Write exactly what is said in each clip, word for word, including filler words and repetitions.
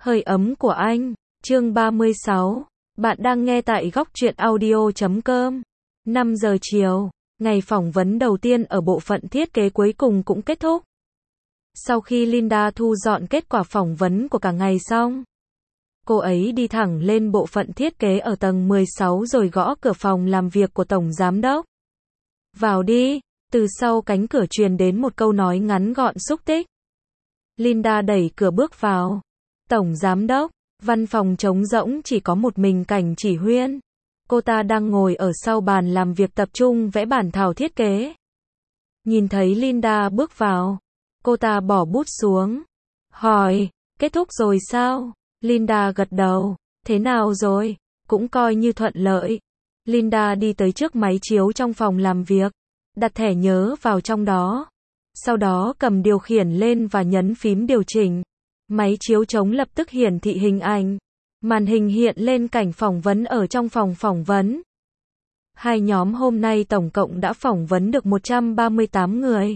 Hơi ấm của anh, chương ba mươi sáu. Bạn đang nghe tại góc truyện audio chấm com. năm giờ chiều, ngày phỏng vấn đầu tiên ở bộ phận thiết kế cuối cùng cũng kết thúc. Sau khi Linda thu dọn kết quả phỏng vấn của cả ngày xong, cô ấy đi thẳng lên bộ phận thiết kế ở tầng mười sáu rồi gõ cửa phòng làm việc của tổng giám đốc. Vào đi, từ sau cánh cửa truyền đến một câu nói ngắn gọn xúc tích. Linda đẩy cửa bước vào. Tổng giám đốc, văn phòng trống rỗng chỉ có một mình Cảnh Chỉ Huyên. Cô ta đang ngồi ở sau bàn làm việc tập trung vẽ bản thảo thiết kế. Nhìn thấy Linda bước vào, cô ta bỏ bút xuống. Hỏi, kết thúc rồi sao? Linda gật đầu. Thế nào rồi? Cũng coi như thuận lợi. Linda đi tới trước máy chiếu trong phòng làm việc, đặt thẻ nhớ vào trong đó. Sau đó cầm điều khiển lên và nhấn phím điều chỉnh. Máy chiếu trống lập tức hiển thị hình ảnh. Màn hình hiện lên cảnh phỏng vấn ở trong phòng phỏng vấn. Hai nhóm hôm nay tổng cộng đã phỏng vấn được một trăm ba mươi tám người.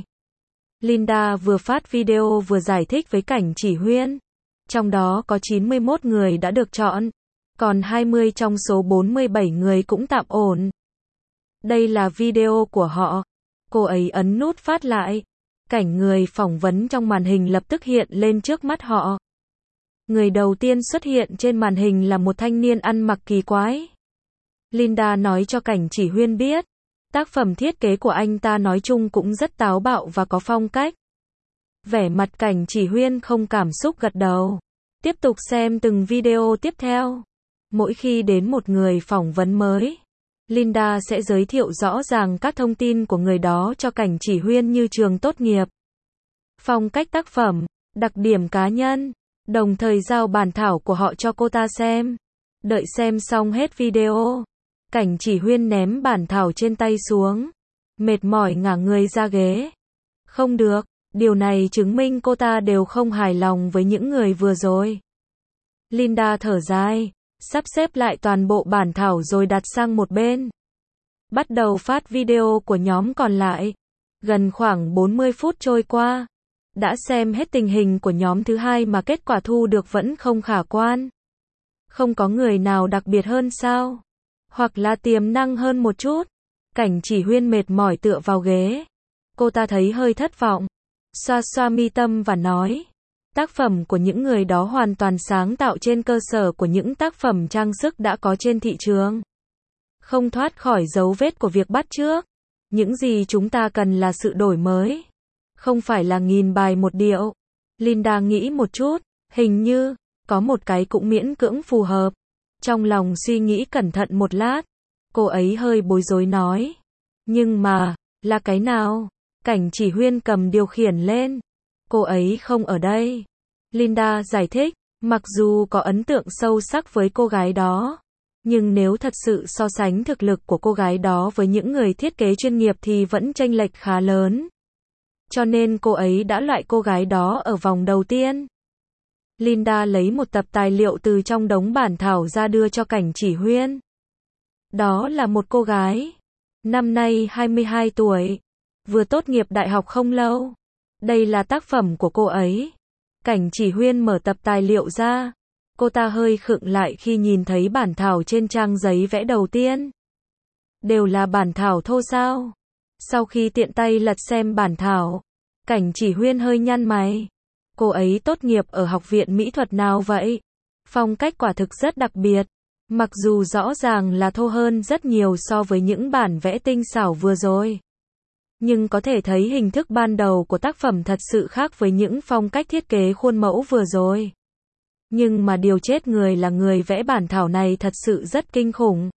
Linda vừa phát video vừa giải thích với Cảnh Chỉ Huyên. Trong đó có chín mươi mốt người đã được chọn, còn hai mươi trong số bốn mươi bảy người cũng tạm ổn. Đây là video của họ. Cô ấy ấn nút phát lại. Cảnh người phỏng vấn trong màn hình lập tức hiện lên trước mắt họ. Người đầu tiên xuất hiện trên màn hình là một thanh niên ăn mặc kỳ quái. Linda nói cho Cảnh Chỉ Huyên biết, tác phẩm thiết kế của anh ta nói chung cũng rất táo bạo và có phong cách. Vẻ mặt Cảnh Chỉ Huyên không cảm xúc gật đầu. Tiếp tục xem từng video tiếp theo. Mỗi khi đến một người phỏng vấn mới, Linda sẽ giới thiệu rõ ràng các thông tin của người đó cho Cảnh Chỉ Huyên như trường tốt nghiệp, phong cách tác phẩm, đặc điểm cá nhân, đồng thời giao bản thảo của họ cho cô ta xem. Đợi xem xong hết video, Cảnh Chỉ Huyên ném bản thảo trên tay xuống, mệt mỏi ngả người ra ghế. Không được, điều này chứng minh cô ta đều không hài lòng với những người vừa rồi. Linda thở dài, sắp xếp lại toàn bộ bản thảo rồi đặt sang một bên. Bắt đầu phát video của nhóm còn lại. Gần khoảng bốn mươi phút trôi qua. Đã xem hết tình hình của nhóm thứ hai mà kết quả thu được vẫn không khả quan. Không có người nào đặc biệt hơn sao? Hoặc là tiềm năng hơn một chút? Cảnh Chỉ Huyên mệt mỏi tựa vào ghế. Cô ta thấy hơi thất vọng. Xoa xoa mi tâm và nói. Tác phẩm của những người đó hoàn toàn sáng tạo trên cơ sở của những tác phẩm trang sức đã có trên thị trường. Không thoát khỏi dấu vết của việc bắt chước. Những gì chúng ta cần là sự đổi mới. Không phải là nghìn bài một điệu. Linda nghĩ một chút, hình như, có một cái cũng miễn cưỡng phù hợp. Trong lòng suy nghĩ cẩn thận một lát, cô ấy hơi bối rối nói. Nhưng mà, là cái nào? Cảnh Chỉ Huyên cầm điều khiển lên. Cô ấy không ở đây. Linda giải thích, mặc dù có ấn tượng sâu sắc với cô gái đó, nhưng nếu thật sự so sánh thực lực của cô gái đó với những người thiết kế chuyên nghiệp thì vẫn chênh lệch khá lớn. Cho nên cô ấy đã loại cô gái đó ở vòng đầu tiên. Linda lấy một tập tài liệu từ trong đống bản thảo ra đưa cho Cảnh Chỉ Huyên. Đó là một cô gái, năm nay hai mươi hai tuổi, vừa tốt nghiệp đại học không lâu. Đây là tác phẩm của cô ấy. Cảnh Chỉ Huyên mở tập tài liệu ra. Cô ta hơi khựng lại khi nhìn thấy bản thảo trên trang giấy vẽ đầu tiên. Đều là bản thảo thô sao? Sau khi tiện tay lật xem bản thảo, Cảnh Chỉ Huyên hơi nhăn mày. Cô ấy tốt nghiệp ở học viện mỹ thuật nào vậy? Phong cách quả thực rất đặc biệt. Mặc dù rõ ràng là thô hơn rất nhiều so với những bản vẽ tinh xảo vừa rồi. Nhưng có thể thấy hình thức ban đầu của tác phẩm thật sự khác với những phong cách thiết kế khuôn mẫu vừa rồi. Nhưng mà điều chết người là người vẽ bản thảo này thật sự rất kinh khủng.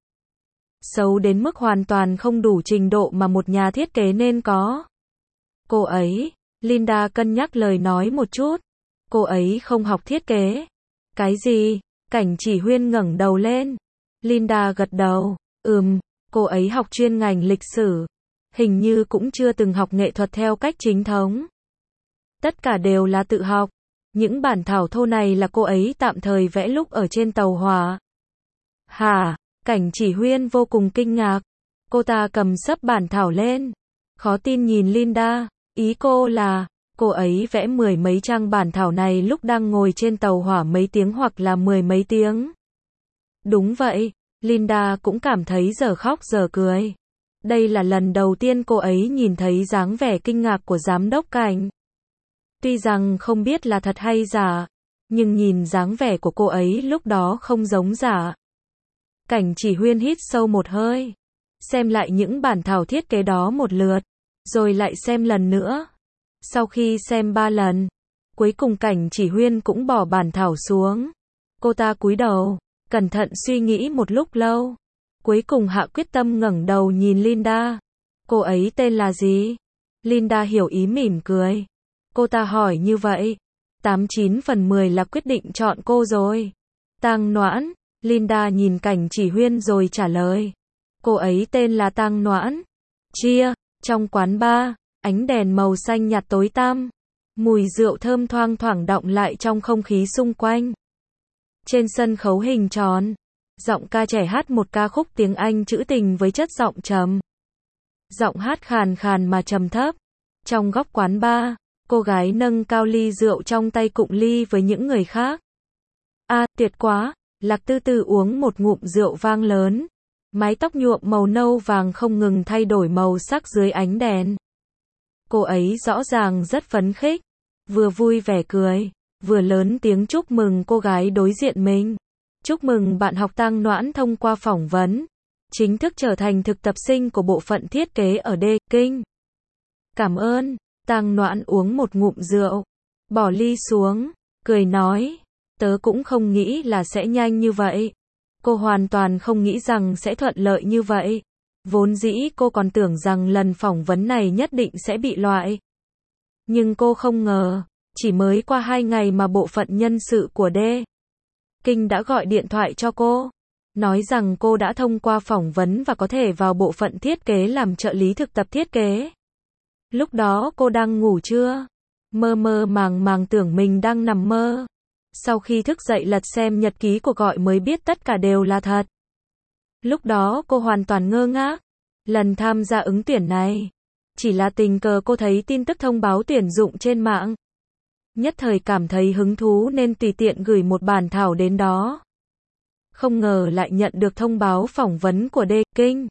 Xấu đến mức hoàn toàn không đủ trình độ mà một nhà thiết kế nên có. Cô ấy, Linda cân nhắc lời nói một chút. Cô ấy không học thiết kế. Cái gì? Cảnh Chỉ Huyên ngẩng đầu lên. Linda gật đầu. Ừm, cô ấy học chuyên ngành lịch sử. Hình như cũng chưa từng học nghệ thuật theo cách chính thống. Tất cả đều là tự học. Những bản thảo thô này là cô ấy tạm thời vẽ lúc ở trên tàu hỏa. Hả? Cảnh Chỉ Huyên vô cùng kinh ngạc. Cô ta cầm xấp bản thảo lên. Khó tin nhìn Linda. Ý cô là, Cô ấy vẽ mười mấy trang bản thảo này lúc đang ngồi trên tàu hỏa mấy tiếng hoặc là mười mấy tiếng. Đúng vậy, Linda cũng cảm thấy giờ khóc giờ cười. Đây là lần đầu tiên cô ấy nhìn thấy dáng vẻ kinh ngạc của giám đốc Cảnh. Tuy rằng không biết là thật hay giả, nhưng nhìn dáng vẻ của cô ấy lúc đó không giống giả. Cảnh chỉ huyên hít sâu một hơi, xem lại những bản thảo thiết kế đó một lượt, rồi lại xem lần nữa. Sau khi xem ba lần, cuối cùng Cảnh chỉ huyên cũng bỏ bản thảo xuống. Cô ta cúi đầu, cẩn thận suy nghĩ một lúc lâu. Cuối cùng hạ quyết tâm ngẩng đầu nhìn Linda. Cô ấy tên là gì? Linda hiểu ý mỉm cười. Cô ta hỏi như vậy, tám chín phần mười là quyết định chọn cô rồi. Tang Noãn, Linda nhìn Cảnh chỉ huyên rồi trả lời. Cô ấy tên là Tang Noãn. Chia, trong quán bar, ánh đèn màu xanh nhạt tối tăm. Mùi rượu thơm thoang thoảng đọng lại trong không khí xung quanh. Trên sân khấu hình tròn, giọng ca trẻ hát một ca khúc tiếng Anh trữ tình với chất giọng trầm. Giọng hát khàn khàn mà trầm thấp. Trong góc quán bar, cô gái nâng cao ly rượu trong tay cụng ly với những người khác. À, tuyệt quá, Lạc Tư Tư uống một ngụm rượu vang lớn. Mái tóc nhuộm màu nâu vàng không ngừng thay đổi màu sắc dưới ánh đèn. Cô ấy rõ ràng rất phấn khích, vừa vui vẻ cười, vừa lớn tiếng chúc mừng cô gái đối diện mình. Chúc mừng bạn học Tang Noãn thông qua phỏng vấn, chính thức trở thành thực tập sinh của bộ phận thiết kế ở D. Kinh. Cảm ơn. Tang Noãn uống một ngụm rượu, bỏ ly xuống, cười nói, tớ cũng không nghĩ là sẽ nhanh như vậy. Cô hoàn toàn không nghĩ rằng sẽ thuận lợi như vậy. Vốn dĩ cô còn tưởng rằng lần phỏng vấn này nhất định sẽ bị loại. Nhưng cô không ngờ, chỉ mới qua hai ngày mà bộ phận nhân sự của D. Kinh đã gọi điện thoại cho cô, nói rằng cô đã thông qua phỏng vấn và có thể vào bộ phận thiết kế làm trợ lý thực tập thiết kế. Lúc đó cô đang ngủ trưa, mơ mơ màng màng tưởng mình đang nằm mơ. Sau khi thức dậy lật xem nhật ký cuộc gọi mới biết tất cả đều là thật. Lúc đó cô hoàn toàn ngơ ngác. Lần tham gia ứng tuyển này, chỉ là tình cờ cô thấy tin tức thông báo tuyển dụng trên mạng. Nhất thời cảm thấy hứng thú nên tùy tiện gửi một bản thảo đến đó. Không ngờ lại nhận được thông báo phỏng vấn của D. Kinh.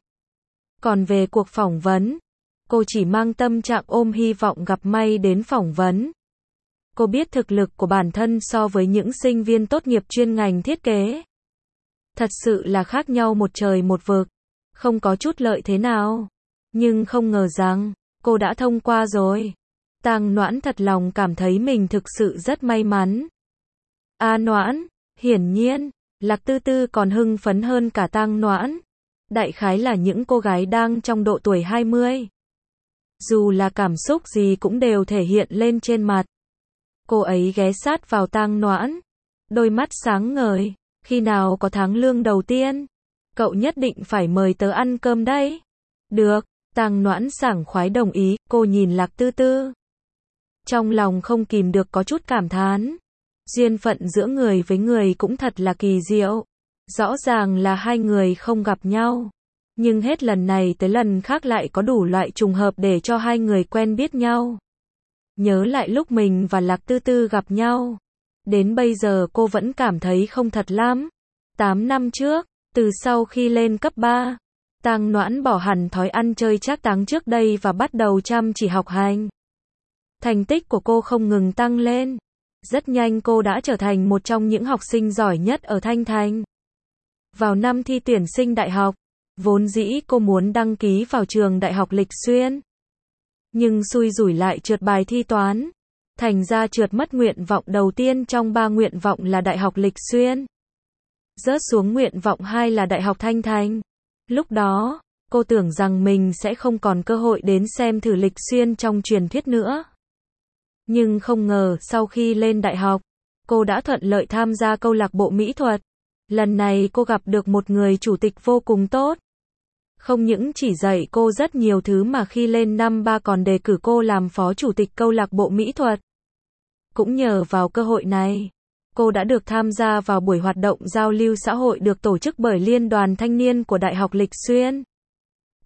Còn về cuộc phỏng vấn, cô chỉ mang tâm trạng ôm hy vọng gặp may đến phỏng vấn. Cô biết thực lực của bản thân so với những sinh viên tốt nghiệp chuyên ngành thiết kế. Thật sự là khác nhau một trời một vực, không có chút lợi thế nào. Nhưng không ngờ rằng, cô đã thông qua rồi. Tang Noãn thật lòng cảm thấy mình thực sự rất may mắn. A Noãn, hiển nhiên, Lạc Tư Tư còn hưng phấn hơn cả Tang Noãn. Đại khái là những cô gái đang trong độ tuổi hai mươi. Dù là cảm xúc gì cũng đều thể hiện lên trên mặt. Cô ấy ghé sát vào Tang Noãn, đôi mắt sáng ngời, khi nào có tháng lương đầu tiên, cậu nhất định phải mời tớ ăn cơm đấy. Được, Tang Noãn sảng khoái đồng ý, cô nhìn Lạc Tư Tư. Trong lòng không kìm được có chút cảm thán. Duyên phận giữa người với người cũng thật là kỳ diệu. Rõ ràng là hai người không gặp nhau, nhưng hết lần này tới lần khác lại có đủ loại trùng hợp để cho hai người quen biết nhau. Nhớ lại lúc mình và Lạc Tư Tư gặp nhau, đến bây giờ cô vẫn cảm thấy không thật lắm. tám năm trước, từ sau khi lên cấp ba, Tang Noãn bỏ hẳn thói ăn chơi trác táng trước đây và bắt đầu chăm chỉ học hành. Thành tích của cô không ngừng tăng lên. Rất nhanh cô đã trở thành một trong những học sinh giỏi nhất ở Thanh Thành. Vào năm thi tuyển sinh đại học, vốn dĩ cô muốn đăng ký vào trường Đại học Lịch Xuyên. Nhưng xui rủi lại trượt bài thi toán. Thành ra trượt mất nguyện vọng đầu tiên trong ba nguyện vọng là Đại học Lịch Xuyên. Rớt xuống nguyện vọng hai là Đại học Thanh Thành. Lúc đó, cô tưởng rằng mình sẽ không còn cơ hội đến xem thử Lịch Xuyên trong truyền thuyết nữa. Nhưng không ngờ sau khi lên đại học, cô đã thuận lợi tham gia câu lạc bộ mỹ thuật. Lần này cô gặp được một người chủ tịch vô cùng tốt. Không những chỉ dạy cô rất nhiều thứ mà khi lên năm ba còn đề cử cô làm phó chủ tịch câu lạc bộ mỹ thuật. Cũng nhờ vào cơ hội này, cô đã được tham gia vào buổi hoạt động giao lưu xã hội được tổ chức bởi Liên đoàn Thanh niên của Đại học Lịch Xuyên.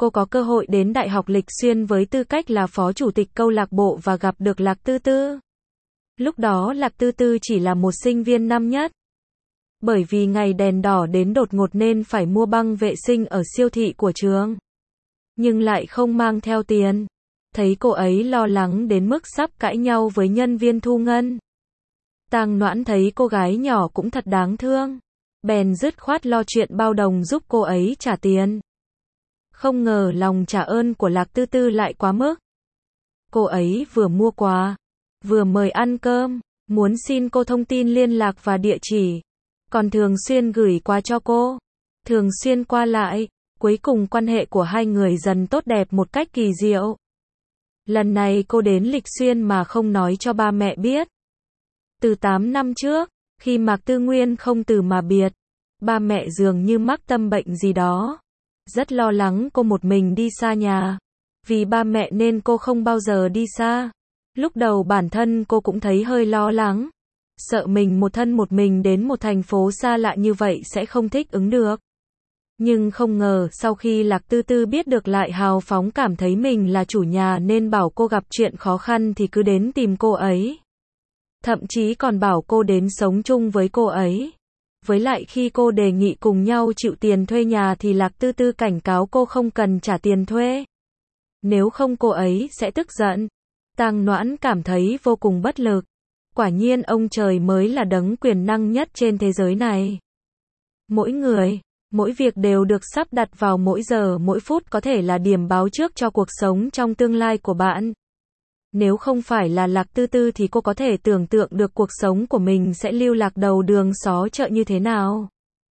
cô có cơ hội đến Đại học Lịch Xuyên với tư cách là phó chủ tịch câu lạc bộ và gặp được Lạc Tư Tư. Lúc đó Lạc Tư Tư chỉ là một sinh viên năm nhất. Bởi vì ngày đèn đỏ đến đột ngột nên phải mua băng vệ sinh ở siêu thị của trường. Nhưng lại không mang theo tiền. Thấy cô ấy lo lắng đến mức sắp cãi nhau với nhân viên thu ngân. Tang Noãn thấy cô gái nhỏ cũng thật đáng thương. Bèn dứt khoát lo chuyện bao đồng giúp cô ấy trả tiền. Không ngờ lòng trả ơn của Lạc Tư Tư lại quá mức. Cô ấy vừa mua quà, vừa mời ăn cơm, muốn xin cô thông tin liên lạc và địa chỉ. Còn thường xuyên gửi quà cho cô. Thường xuyên qua lại. Cuối cùng quan hệ của hai người dần tốt đẹp một cách kỳ diệu. Lần này cô đến Lịch Xuyên mà không nói cho ba mẹ biết. Từ tám năm trước, khi Mạc Tư Nguyên không từ mà biệt, ba mẹ dường như mắc tâm bệnh gì đó. Rất lo lắng cô một mình đi xa nhà. Vì ba mẹ nên cô không bao giờ đi xa. Lúc đầu bản thân cô cũng thấy hơi lo lắng. Sợ mình một thân một mình đến một thành phố xa lạ như vậy sẽ không thích ứng được. Nhưng không ngờ sau khi Lạc Tư Tư biết được lại hào phóng cảm thấy mình là chủ nhà nên bảo cô gặp chuyện khó khăn thì cứ đến tìm cô ấy. Thậm chí còn bảo cô đến sống chung với cô ấy. Với lại khi cô đề nghị cùng nhau chịu tiền thuê nhà thì Lạc Tư Tư cảnh cáo cô không cần trả tiền thuê. Nếu không cô ấy sẽ tức giận. Tang Noãn cảm thấy vô cùng bất lực. Quả nhiên ông trời mới là đấng quyền năng nhất trên thế giới này. Mỗi người, mỗi việc đều được sắp đặt vào mỗi giờ mỗi phút có thể là điểm báo trước cho cuộc sống trong tương lai của bạn. Nếu không phải là Lạc Tư Tư thì cô có thể tưởng tượng được cuộc sống của mình sẽ lưu lạc đầu đường xó chợ như thế nào.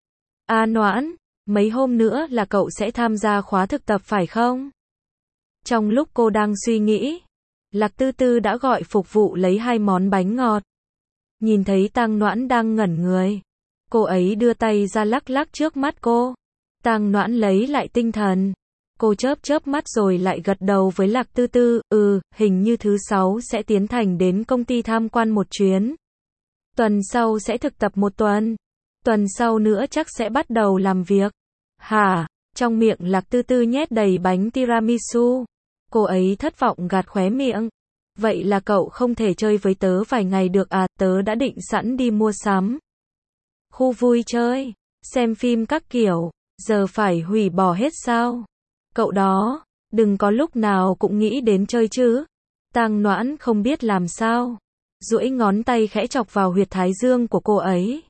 A Noãn, mấy hôm nữa là cậu sẽ tham gia khóa thực tập phải không? Trong lúc cô đang suy nghĩ, Lạc Tư Tư đã gọi phục vụ lấy hai món bánh ngọt. Nhìn thấy Tang Noãn đang ngẩn người. Cô ấy đưa tay ra lắc lắc trước mắt cô. Tang Noãn lấy lại tinh thần. Cô chớp chớp mắt rồi lại gật đầu với Lạc Tư Tư. Ừ, hình như thứ sáu sẽ tiến thành đến công ty tham quan một chuyến. Tuần sau sẽ thực tập một tuần. Tuần sau nữa chắc sẽ bắt đầu làm việc. Hả? Trong miệng Lạc Tư Tư nhét đầy bánh tiramisu. Cô ấy thất vọng gạt khóe miệng. Vậy là cậu không thể chơi với tớ vài ngày được à? Tớ đã định sẵn đi mua sắm. Khu vui chơi, xem phim các kiểu, giờ phải hủy bỏ hết sao? Cậu đó, đừng có lúc nào cũng nghĩ đến chơi chứ. Tang Noãn không biết làm sao. Duỗi ngón tay khẽ chọc vào huyệt thái dương của cô ấy.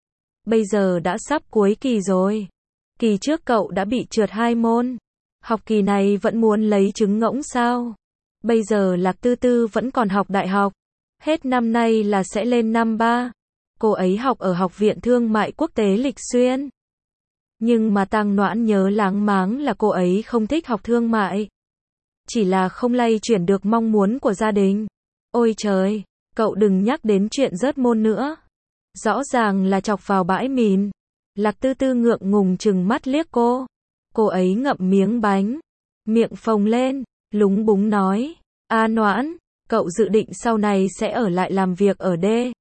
Bây giờ đã sắp cuối kỳ rồi. Kỳ trước cậu đã bị trượt hai môn. Học kỳ này vẫn muốn lấy trứng ngỗng sao? Bây giờ Lạc Tư Tư vẫn còn học đại học. Hết năm nay là sẽ lên năm ba. Cô ấy học ở Học viện Thương mại Quốc tế Lịch Xuyên. Nhưng mà Tang Noãn nhớ láng máng là cô ấy không thích học thương mại. Chỉ là không lay chuyển được mong muốn của gia đình. Ôi trời, cậu đừng nhắc đến chuyện rớt môn nữa. Rõ ràng là chọc vào bãi mìn. Lạc Tư Tư ngượng ngùng trừng mắt liếc cô. Cô ấy ngậm miếng bánh. Miệng phồng lên, lúng búng nói. A Noãn, cậu dự định sau này sẽ ở lại làm việc ở D.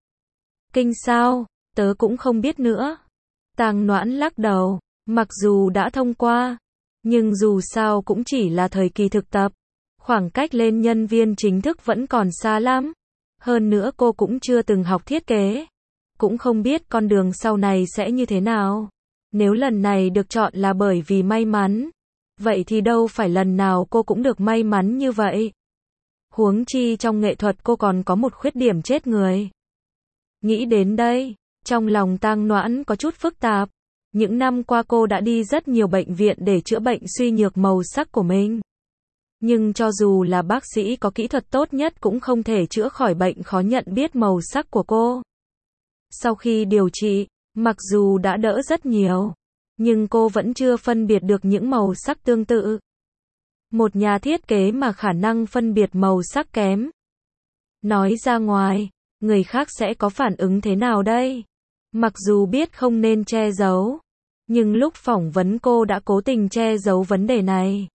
Kinh sao? Tớ cũng không biết nữa. Tang Noãn lắc đầu. Mặc dù đã thông qua, nhưng dù sao cũng chỉ là thời kỳ thực tập. Khoảng cách lên nhân viên chính thức vẫn còn xa lắm. Hơn nữa cô cũng chưa từng học thiết kế. Cũng không biết con đường sau này sẽ như thế nào. Nếu lần này được chọn là bởi vì may mắn, vậy thì đâu phải lần nào cô cũng được may mắn như vậy. Huống chi trong nghệ thuật cô còn có một khuyết điểm chết người. Nghĩ đến đây, trong lòng Tang Noãn có chút phức tạp. Những năm qua cô đã đi rất nhiều bệnh viện để chữa bệnh suy nhược màu sắc của mình. Nhưng cho dù là bác sĩ có kỹ thuật tốt nhất cũng không thể chữa khỏi bệnh khó nhận biết màu sắc của cô. Sau khi điều trị, mặc dù đã đỡ rất nhiều, nhưng cô vẫn chưa phân biệt được những màu sắc tương tự. Một nhà thiết kế mà khả năng phân biệt màu sắc kém. Nói ra ngoài, người khác sẽ có phản ứng thế nào đây? Mặc dù biết không nên che giấu, nhưng lúc phỏng vấn cô đã cố tình che giấu vấn đề này.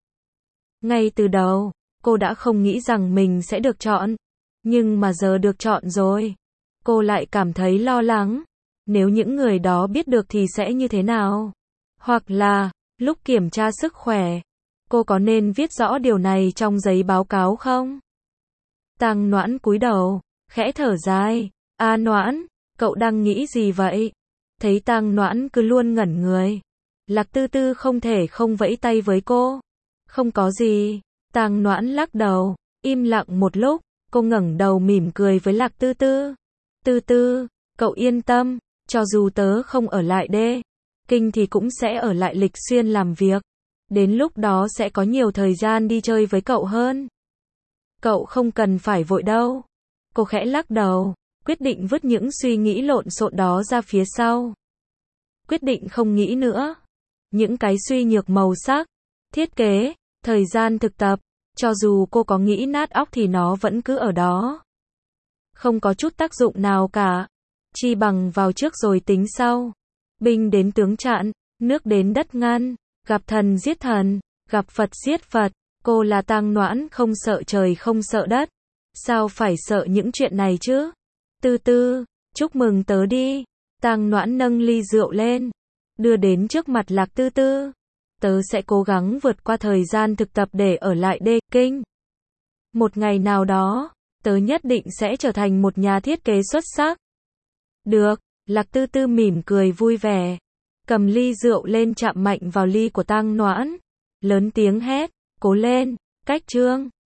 Ngay từ đầu, cô đã không nghĩ rằng mình sẽ được chọn. Nhưng mà giờ được chọn rồi, cô lại cảm thấy lo lắng. Nếu những người đó biết được thì sẽ như thế nào? Hoặc là, lúc kiểm tra sức khỏe, Cô có nên viết rõ điều này trong giấy báo cáo không? Tang Noãn cúi đầu, khẽ thở dài. A Noãn, cậu đang nghĩ gì vậy? Thấy Tang Noãn cứ luôn ngẩn người. Lạc Tư Tư không thể không vẫy tay với cô. Không có gì. Tang Noãn lắc đầu, im lặng một lúc, cô ngẩng đầu mỉm cười với Lạc Tư Tư. Tư Tư, cậu yên tâm, cho dù tớ không ở lại đê Kinh thì cũng sẽ ở lại Lịch Xuyên làm việc. Đến lúc đó sẽ có nhiều thời gian đi chơi với cậu hơn. Cậu không cần phải vội đâu. Cô khẽ lắc đầu, quyết định vứt những suy nghĩ lộn xộn đó ra phía sau. Quyết định không nghĩ nữa. Những cái suy nhược màu sắc, thiết kế, thời gian thực tập, cho dù cô có nghĩ nát óc thì nó vẫn cứ ở đó. Không có chút tác dụng nào cả. Chi bằng vào trước rồi tính sau. Binh đến tướng chặn, nước đến đất ngăn, gặp thần giết thần, gặp Phật giết Phật. Cô là Tang Noãn không sợ trời không sợ đất. Sao phải sợ những chuyện này chứ? Tư Tư, chúc mừng tớ đi. Tang Noãn nâng ly rượu lên, đưa đến trước mặt Lạc Tư Tư. Tớ sẽ cố gắng vượt qua thời gian thực tập để ở lại đê Kinh. Một ngày nào đó, tớ nhất định sẽ trở thành một nhà thiết kế xuất sắc. Được, Lạc Tư Tư mỉm cười vui vẻ, cầm ly rượu lên chạm mạnh vào ly của Tang Noãn, lớn tiếng hét, cố lên, cách chương.